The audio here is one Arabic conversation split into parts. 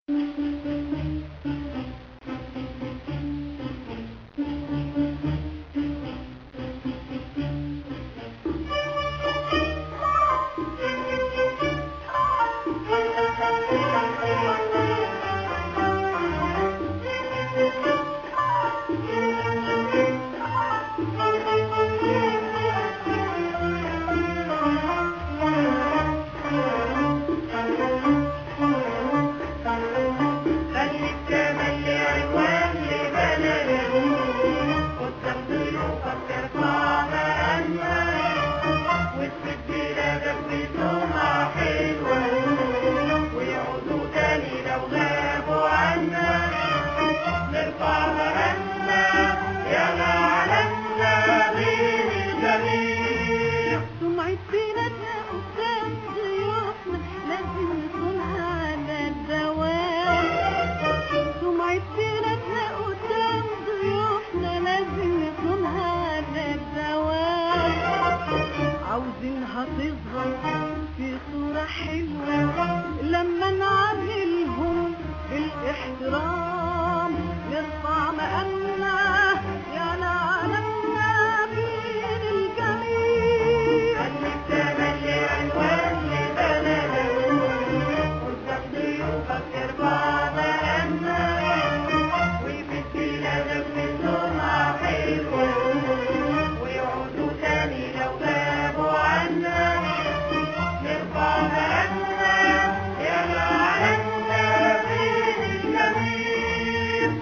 عاوزينها تظهر في صورة حلوة لما نعاملهم بالاحترام، نرفع مقامنا يا لعلمنا بين الجميع. خليك تملي عنوان لبلدك قدام ضيوفك، ترفع مقامنا ويفيد بلادك بسمعة حلوة، ويعودوا تاني لو غابوا عنا. نرفع مقامنا يا لعلمنا بين الجميع.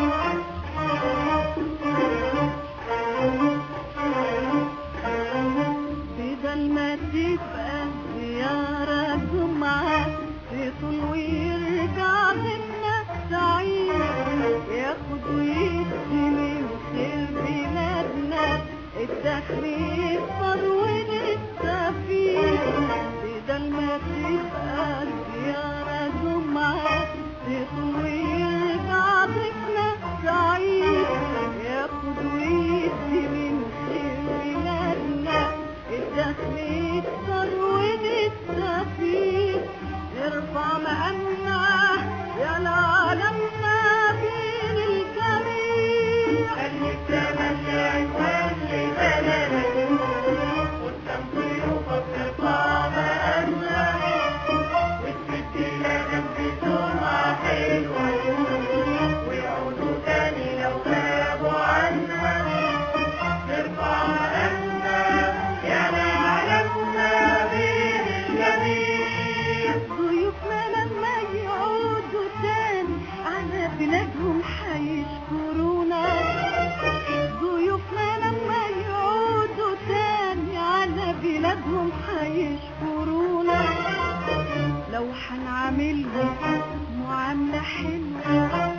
بدل ما تبقى زيارة جمعة يطول ويرجع منا سعيد، ياخد ويدي من خير بلادنا الدخل يكبر ونستفيد. بدل ما تبقى زيارة جمعة يطول ويرجع منا سعيد، ياخد ويدي من خير بلادنا الدخل يكبر ونستفيد. نرفع مقامنا يا لعلمنا بين الجميع. خليك تملي عنوان لبلدك قدام ضيوفك، ترفع مقامنا وتفيد بلادك بسمعة حلوة، ويعودوا تاني لو غابوا عنا. نرفع مقامنا يا لعلمنا بين الجميع. ضيوفنا لما يعودوا تاني على بلادهم حيشكرونا، ضيوفنا لما يعودوا تاني على بلادهم حيشكرونا. لو حنعاملهم معاملة حلوة